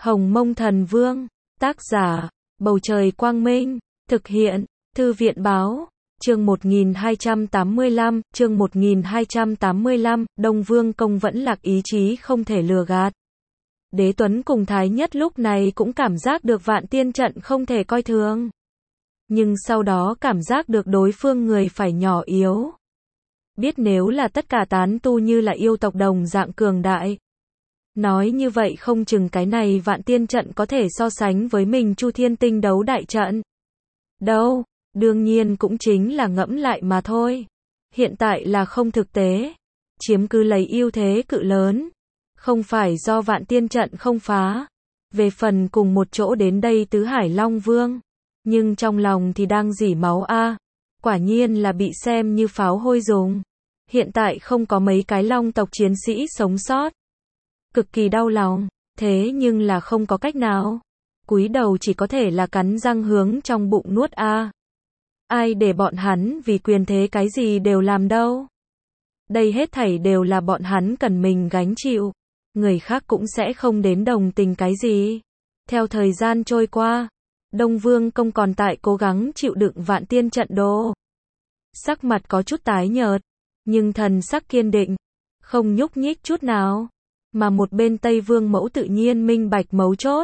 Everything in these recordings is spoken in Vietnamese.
Hồng Mông Thần Vương, tác giả, Bầu Trời Quang Minh, thực hiện, Thư viện Báo, chương 1285, Đông Vương Công vẫn lạc ý chí không thể lừa gạt. Đế Tuấn cùng Thái Nhất lúc này cũng cảm giác được Vạn Tiên trận không thể coi thường. Nhưng sau đó cảm giác được đối phương người phải nhỏ yếu. Biết nếu là tất cả tán tu như là yêu tộc đồng dạng cường đại. Nói như vậy không chừng cái này Vạn Tiên trận có thể so sánh với mình Chu Thiên Tinh đấu đại trận. Đâu, đương nhiên cũng chính là ngẫm lại mà thôi. Hiện tại là không thực tế. Chiếm cứ lấy ưu thế cự lớn. Không phải do Vạn Tiên trận không phá. Về phần cùng một chỗ đến đây Tứ Hải Long Vương. Nhưng trong lòng thì đang rỉ máu a. Quả nhiên là bị xem như pháo hôi dùng. Hiện tại không có mấy cái long tộc chiến sĩ sống sót. Cực kỳ đau lòng, thế nhưng là không có cách nào. Cúi đầu chỉ có thể là cắn răng hướng trong bụng nuốt a. Ai để bọn hắn vì quyền thế cái gì đều làm đâu. Đây hết thảy đều là bọn hắn cần mình gánh chịu. Người khác cũng sẽ không đến đồng tình cái gì. Theo thời gian trôi qua, Đông Vương Công còn tại cố gắng chịu đựng Vạn Tiên trận đồ. Sắc mặt có chút tái nhợt, nhưng thần sắc kiên định, không nhúc nhích chút nào. Mà một bên Tây Vương Mẫu tự nhiên minh bạch mấu chốt.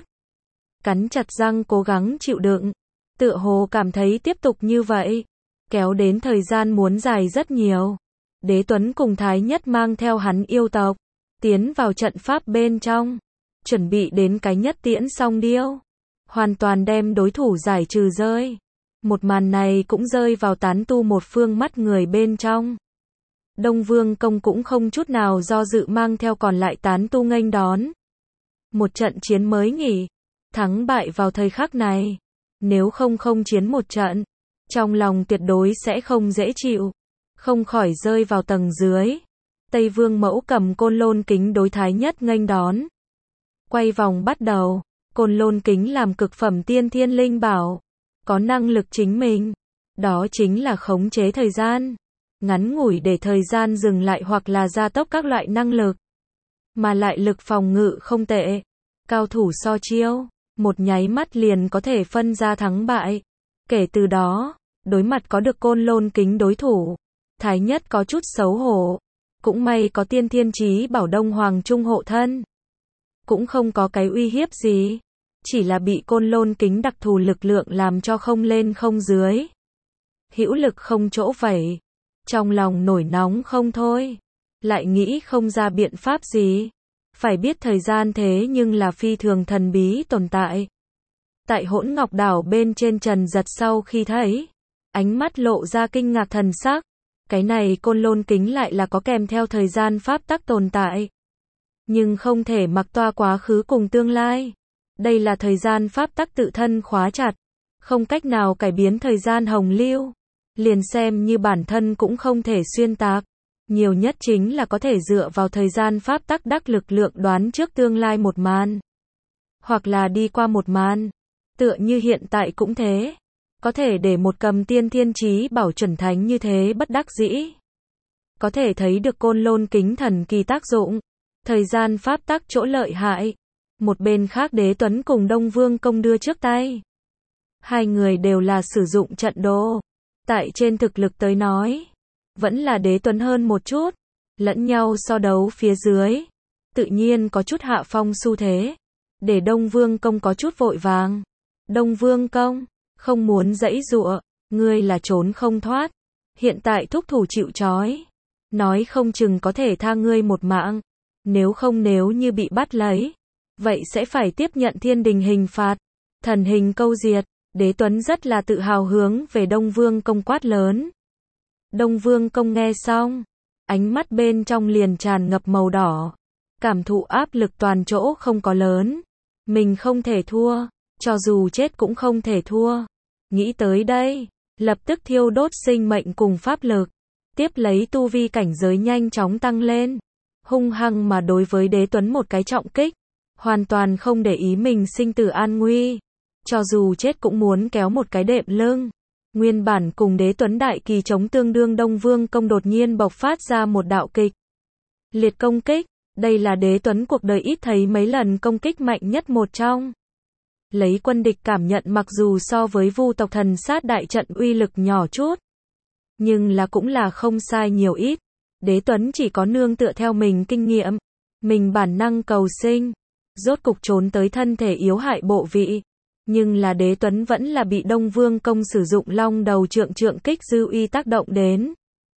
Cắn chặt răng cố gắng chịu đựng. Tựa hồ cảm thấy tiếp tục như vậy, kéo đến thời gian muốn dài rất nhiều. Đế Tuấn cùng Thái Nhất mang theo hắn yêu tộc, tiến vào trận pháp bên trong. Chuẩn bị đến cái nhất tiễn song điêu. Hoàn toàn đem đối thủ giải trừ rơi. Một màn này cũng rơi vào tán tu một phương mắt người bên trong. Đông Vương Công cũng không chút nào do dự mang theo còn lại tán tu nghênh đón. Một trận chiến mới nghỉ. Thắng bại vào thời khắc này. Nếu không chiến một trận. Trong lòng tuyệt đối sẽ không dễ chịu. Không khỏi rơi vào tầng dưới. Tây Vương Mẫu cầm côn lôn kính đối Thái Nhất nghênh đón. Quay vòng bắt đầu. Côn lôn kính làm cực phẩm tiên thiên linh bảo. Có năng lực chính mình. Đó chính là khống chế thời gian. Ngắn ngủi để thời gian dừng lại hoặc là gia tốc các loại năng lực. Mà lại lực phòng ngự không tệ. Cao thủ so chiêu. Một nháy mắt liền có thể phân ra thắng bại. Kể từ đó, đối mặt có được côn lôn kính đối thủ. Thái Nhất có chút xấu hổ. Cũng may có tiên thiên chí bảo Đông Hoàng Trung hộ thân. Cũng không có cái uy hiếp gì. Chỉ là bị côn lôn kính đặc thù lực lượng làm cho không lên không dưới. Hữu lực không chỗ vẩy. Trong lòng nổi nóng không thôi. Lại nghĩ không ra biện pháp gì. Phải biết thời gian thế nhưng là phi thường thần bí tồn tại. Tại Hỗn Ngọc Đảo bên trên Trần Giật sau khi thấy. Ánh mắt lộ ra kinh ngạc thần sắc. Cái này côn lôn kính lại là có kèm theo thời gian pháp tắc tồn tại. Nhưng không thể mặc toa quá khứ cùng tương lai. Đây là thời gian pháp tắc tự thân khóa chặt. Không cách nào cải biến thời gian hồng lưu. Liền xem như bản thân cũng không thể xuyên tạc. Nhiều nhất chính là có thể dựa vào thời gian pháp tắc đắc lực lượng đoán trước tương lai một màn. Hoặc là đi qua một màn. Tựa như hiện tại cũng thế. Có thể để một cầm tiên thiên chí bảo chuẩn thánh như thế bất đắc dĩ. Có thể thấy được côn lôn kính thần kỳ tác dụng. Thời gian pháp tắc chỗ lợi hại. Một bên khác Đế Tuấn cùng Đông Vương Công đưa trước tay. Hai người đều là sử dụng trận đồ. Tại trên thực lực tới nói. Vẫn là Đế Tuấn hơn một chút. Lẫn nhau so đấu phía dưới. Tự nhiên có chút hạ phong xu thế. Để Đông Vương Công có chút vội vàng. Đông Vương Công. Không muốn giãy giụa. Ngươi là trốn không thoát. Hiện tại thúc thủ chịu trói. Nói không chừng có thể tha ngươi một mạng. Nếu không nếu như bị bắt lấy. Vậy sẽ phải tiếp nhận thiên đình hình phạt. Thần hình câu diệt. Đế Tuấn rất là tự hào hướng về Đông Vương Công quát lớn. Đông Vương Công nghe xong. Ánh mắt bên trong liền tràn ngập màu đỏ. Cảm thụ áp lực toàn chỗ không có lớn. Mình không thể thua. Cho dù chết cũng không thể thua. Nghĩ tới đây. Lập tức thiêu đốt sinh mệnh cùng pháp lực. Tiếp lấy tu vi cảnh giới nhanh chóng tăng lên. Hung hăng mà đối với Đế Tuấn một cái trọng kích. Hoàn toàn không để ý mình sinh tử an nguy. Cho dù chết cũng muốn kéo một cái đệm lưng. Nguyên bản cùng Đế Tuấn đại kỳ chống tương đương Đông Vương Công đột nhiên bộc phát ra một đạo kịch liệt công kích. Đây là Đế Tuấn cuộc đời ít thấy mấy lần công kích mạnh nhất một trong. Lấy quân địch cảm nhận mặc dù so với Vu tộc thần sát đại trận uy lực nhỏ chút, nhưng là cũng là không sai nhiều ít. Đế Tuấn chỉ có nương tựa theo mình kinh nghiệm, mình bản năng cầu sinh, rốt cục trốn tới thân thể yếu hại bộ vị. Nhưng là Đế Tuấn vẫn là bị Đông Vương Công sử dụng long đầu trượng kích dư uy tác động đến.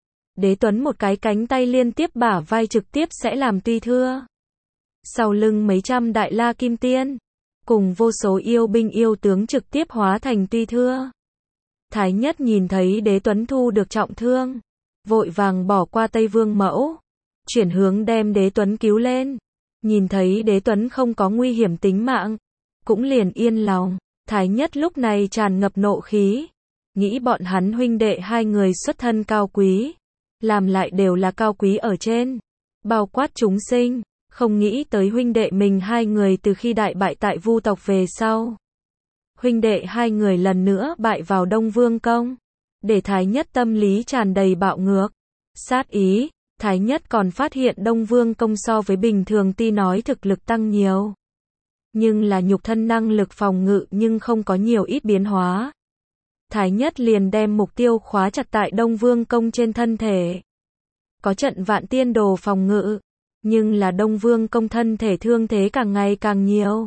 Đế Tuấn một cái cánh tay liên tiếp bả vai trực tiếp sẽ làm tuy thưa. Sau lưng mấy trăm đại la kim tiên, cùng vô số yêu binh yêu tướng trực tiếp hóa thành tuy thưa. Thái Nhất nhìn thấy Đế Tuấn thu được trọng thương, vội vàng bỏ qua Tây Vương Mẫu, chuyển hướng đem Đế Tuấn cứu lên. Nhìn thấy Đế Tuấn không có nguy hiểm tính mạng, cũng liền yên lòng. Thái Nhất lúc này tràn ngập nộ khí, nghĩ bọn hắn huynh đệ hai người xuất thân cao quý, làm lại đều là cao quý ở trên, bao quát chúng sinh, không nghĩ tới huynh đệ mình hai người từ khi đại bại tại Vu tộc về sau. Huynh đệ hai người lần nữa bại vào Đông Vương Công, để Thái Nhất tâm lý tràn đầy bạo ngược, sát ý. Thái Nhất còn phát hiện Đông Vương Công so với bình thường tuy nói thực lực tăng nhiều, nhưng là nhục thân năng lực phòng ngự nhưng không có nhiều ít biến hóa. Thái Nhất liền đem mục tiêu khóa chặt tại Đông Vương Công trên thân thể. Có trận Vạn Tiên Đồ phòng ngự, nhưng là Đông Vương Công thân thể thương thế càng ngày càng nhiều.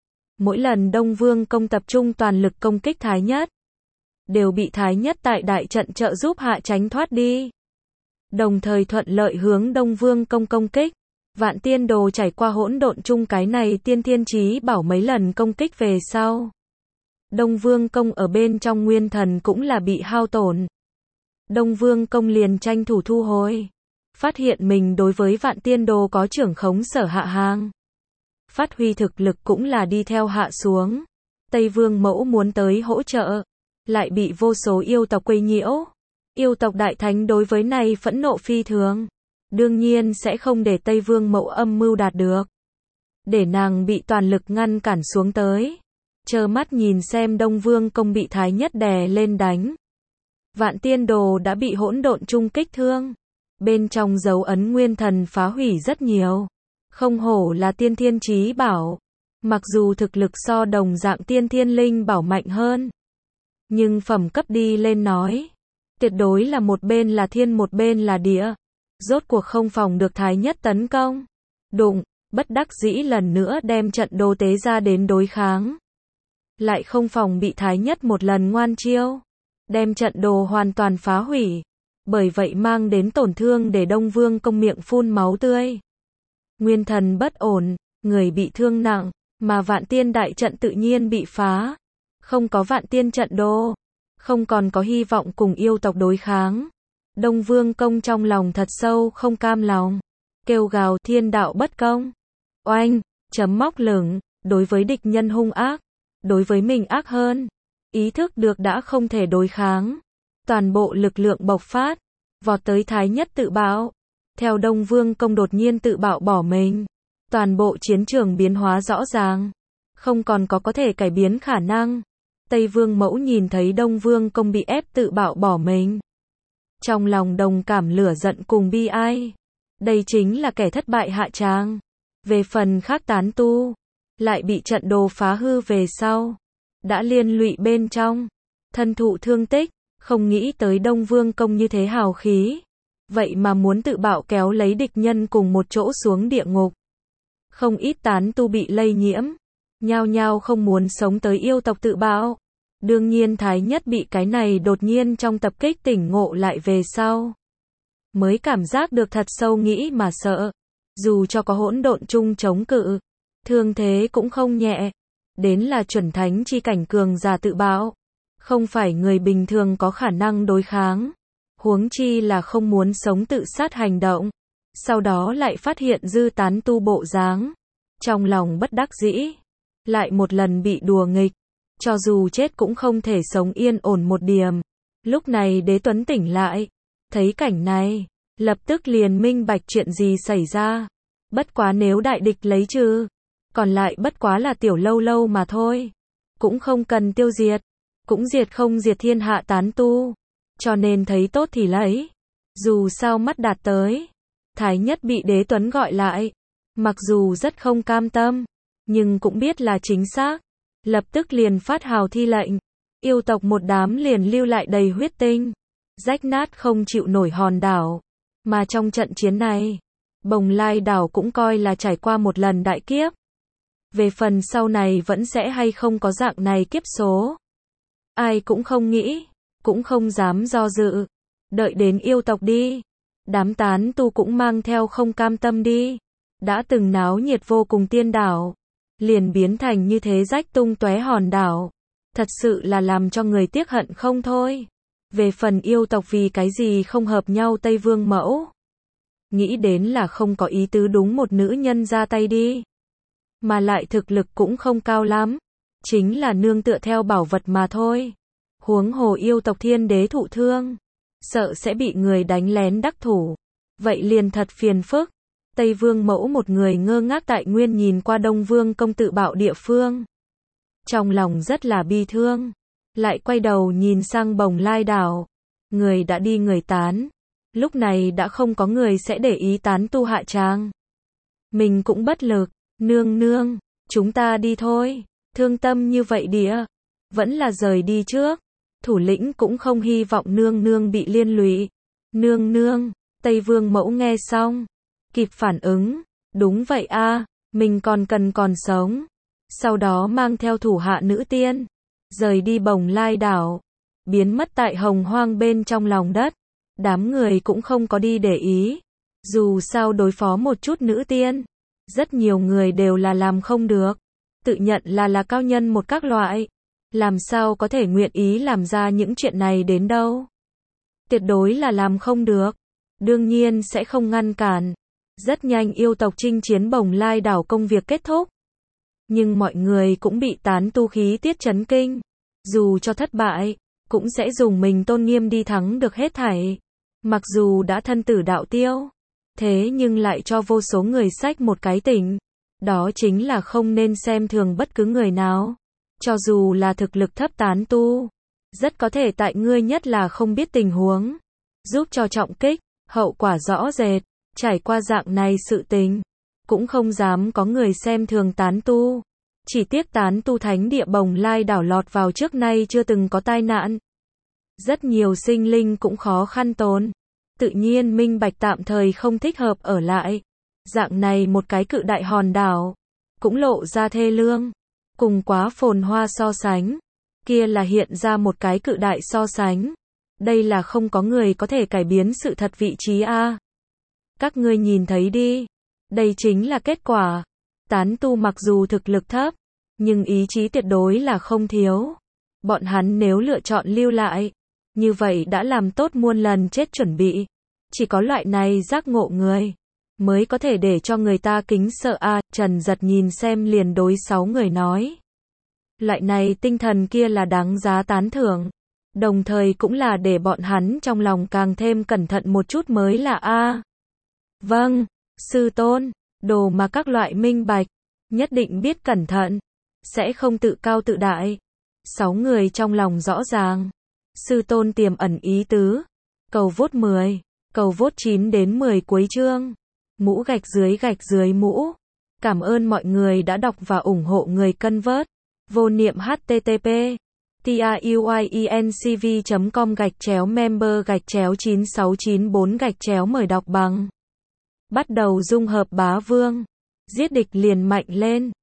Mỗi lần Đông Vương Công tập trung toàn lực công kích Thái Nhất, đều bị Thái Nhất tại đại trận trợ giúp hạ tránh thoát đi. Đồng thời thuận lợi hướng Đông Vương Công công kích. Vạn Tiên Đồ trải qua hỗn độn chung cái này tiên thiên chí bảo mấy lần công kích về sau. Đông Vương Công ở bên trong nguyên thần cũng là bị hao tổn. Đông Vương Công liền tranh thủ thu hồi. Phát hiện mình đối với Vạn Tiên Đồ có trưởng khống sở hạ hàng. Phát huy thực lực cũng là đi theo hạ xuống. Tây Vương Mẫu muốn tới hỗ trợ, lại bị vô số yêu tộc quấy nhiễu. Yêu tộc đại thánh đối với này phẫn nộ phi thường. Đương nhiên sẽ không để Tây Vương Mẫu âm mưu đạt được. Để nàng bị toàn lực ngăn cản xuống tới. Trơ mắt nhìn xem Đông Vương Công bị Thái Nhất đè lên đánh. Vạn Tiên Đồ đã bị hỗn độn chung kích thương. Bên trong dấu ấn nguyên thần phá hủy rất nhiều. Không hổ là tiên thiên chí bảo. Mặc dù thực lực so đồng dạng tiên thiên linh bảo mạnh hơn, nhưng phẩm cấp đi lên nói, tuyệt đối là một bên là thiên một bên là địa. Rốt cuộc không phòng được Thái Nhất tấn công. Đụng, bất đắc dĩ lần nữa đem trận đồ tế ra đến đối kháng. Lại không phòng bị Thái Nhất một lần ngoan chiêu, đem trận đồ hoàn toàn phá hủy. Bởi vậy mang đến tổn thương để Đông Vương Công miệng phun máu tươi. Nguyên thần bất ổn, người bị thương nặng, mà Vạn Tiên đại trận tự nhiên bị phá. Không có Vạn Tiên trận đồ, không còn có hy vọng cùng yêu tộc đối kháng. Đông Vương Công trong lòng thật sâu không cam lòng, kêu gào thiên đạo bất công. Oanh, chấm móc lửng, đối với địch nhân hung ác, đối với mình ác hơn. Ý thức được đã không thể đối kháng. Toàn bộ lực lượng bộc phát, vọt tới Thái Nhất tự bạo. Theo Đông Vương Công đột nhiên tự bạo bỏ mình, toàn bộ chiến trường biến hóa rõ ràng, không còn có thể cải biến khả năng. Tây Vương Mẫu nhìn thấy Đông Vương Công bị ép tự bạo bỏ mình, trong lòng đồng cảm lửa giận cùng bi ai. Đây chính là kẻ thất bại hạ tràng. Về phần khác tán tu, lại bị trận đồ phá hư về sau, đã liên lụy bên trong, thân thụ thương tích. Không nghĩ tới Đông Vương Công như thế hào khí, vậy mà muốn tự bạo kéo lấy địch nhân cùng một chỗ xuống địa ngục. Không ít tán tu bị lây nhiễm, nhao nhao không muốn sống tới yêu tộc tự bạo. Đương nhiên Thái Nhất bị cái này đột nhiên trong tập kích tỉnh ngộ lại về sau, mới cảm giác được thật sâu nghĩ mà sợ. Dù cho có hỗn độn chung chống cự, thương thế cũng không nhẹ. Đến là chuẩn thánh chi cảnh cường giả tự bạo, không phải người bình thường có khả năng đối kháng. Huống chi là không muốn sống tự sát hành động. Sau đó lại phát hiện dư tán tu bộ dáng, trong lòng bất đắc dĩ, lại một lần bị đùa nghịch. Cho dù chết cũng không thể sống yên ổn một điểm. Lúc này Đế Tuấn tỉnh lại, thấy cảnh này, lập tức liền minh bạch chuyện gì xảy ra. Bất quá nếu đại địch lấy trừ, còn lại bất quá là tiểu lâu lâu mà thôi. Cũng không cần tiêu diệt, cũng diệt không diệt thiên hạ tán tu. Cho nên thấy tốt thì lấy. Dù sao mắt đạt tới. Thái Nhất bị Đế Tuấn gọi lại, Mặc dù rất không cam tâm, nhưng cũng biết là chính xác. Lập tức liền phát hào thi lệnh. Yêu tộc một đám liền lưu lại đầy huyết tinh. Rách nát không chịu nổi hòn đảo. Mà trong trận chiến này, Bồng Lai đảo cũng coi là trải qua một lần đại kiếp. Về phần sau này vẫn sẽ hay không có dạng này kiếp số. Ai cũng không nghĩ, cũng không dám do dự. Đợi đến yêu tộc đi. Đám tán tu cũng mang theo không cam tâm đi. Đã từng náo nhiệt vô cùng tiên đảo. Liền biến thành như thế rách tung tóe hòn đảo. Thật sự là làm cho người tiếc hận không thôi. Về phần yêu tộc vì cái gì không hợp nhau Tây Vương mẫu. Nghĩ đến là không có ý tứ đúng một nữ nhân ra tay đi. Mà lại thực lực cũng không cao lắm. Chính là nương tựa theo bảo vật mà thôi. Huống hồ yêu tộc thiên đế thụ thương. Sợ sẽ bị người đánh lén đắc thủ. Vậy liền thật phiền phức. Tây Vương mẫu một người ngơ ngác tại nguyên nhìn qua Đông Vương công tự bạo địa phương. Trong lòng rất là bi thương. Lại quay đầu nhìn sang Bồng Lai đảo. Người đã đi người tán. Lúc này đã không có người sẽ để ý tán tu hạ tràng. Mình cũng bất lực. Nương nương, chúng ta đi thôi. Thương tâm như vậy đĩa. Vẫn là rời đi trước. Thủ lĩnh cũng không hy vọng nương nương bị liên lụy. Nương nương, Tây Vương mẫu nghe xong. Kịp phản ứng. Đúng vậy a, mình còn cần còn sống. Sau đó mang theo thủ hạ nữ tiên. Rời đi Bồng Lai đảo. Biến mất tại hồng hoang bên trong lòng đất. Đám người cũng không có đi để ý. Dù sao đối phó một chút nữ tiên. Rất nhiều người đều là làm không được. Tự nhận là cao nhân một các loại. Làm sao có thể nguyện ý làm ra những chuyện này đến đâu. Tuyệt đối là làm không được. Đương nhiên sẽ không ngăn cản. Rất nhanh yêu tộc chinh chiến Bồng Lai đảo công việc kết thúc. Nhưng mọi người cũng bị tán tu khí tiết chấn kinh. Dù cho thất bại, cũng sẽ dùng mình tôn nghiêm đi thắng được hết thảy. Mặc dù đã thân tử đạo tiêu. Thế nhưng lại cho vô số người xách một cái tỉnh. Đó chính là không nên xem thường bất cứ người nào. Cho dù là thực lực thấp tán tu. Rất có thể tại ngươi nhất là không biết tình huống. Giúp cho trọng kích, hậu quả rõ rệt. Trải qua dạng này sự tình. Cũng không dám có người xem thường tán tu. Chỉ tiếc tán tu thánh địa Bồng Lai đảo lọt vào trước nay chưa từng có tai nạn. Rất nhiều sinh linh cũng khó khăn tồn. Tự nhiên minh bạch tạm thời không thích hợp ở lại. Dạng này một cái cự đại hòn đảo. Cũng lộ ra thê lương. Cùng quá phồn hoa so sánh. Kia là hiện ra một cái cự đại so sánh. Đây là không có người có thể cải biến sự thật vị trí a. Các ngươi nhìn thấy đi. Đây chính là kết quả. Tán tu mặc dù thực lực thấp. Nhưng ý chí tuyệt đối là không thiếu. Bọn hắn nếu lựa chọn lưu lại. Như vậy đã làm tốt muôn lần chết chuẩn bị. Chỉ có loại này giác ngộ người. Mới có thể để cho người ta kính sợ a. Trần Giật nhìn xem liền đối 6 người nói. Loại này tinh thần kia là đáng giá tán thưởng. Đồng thời cũng là để bọn hắn trong lòng càng thêm cẩn thận một chút mới là a. Vâng, sư tôn. Đồ mà các loại minh bạch. Nhất định biết cẩn thận. Sẽ không tự cao tự đại. 6 người trong lòng rõ ràng. Sư tôn tiềm ẩn ý tứ. Cầu vote 10. Cầu vote 9 đến 10 cuối chương. Mũ gạch dưới mũ. Cảm ơn mọi người đã đọc và ủng hộ người cân vớt. Vô niệm http truyencv.com/member/9694 mời đọc bằng. Bắt đầu dung hợp bá vương. Giết địch liền mạnh lên.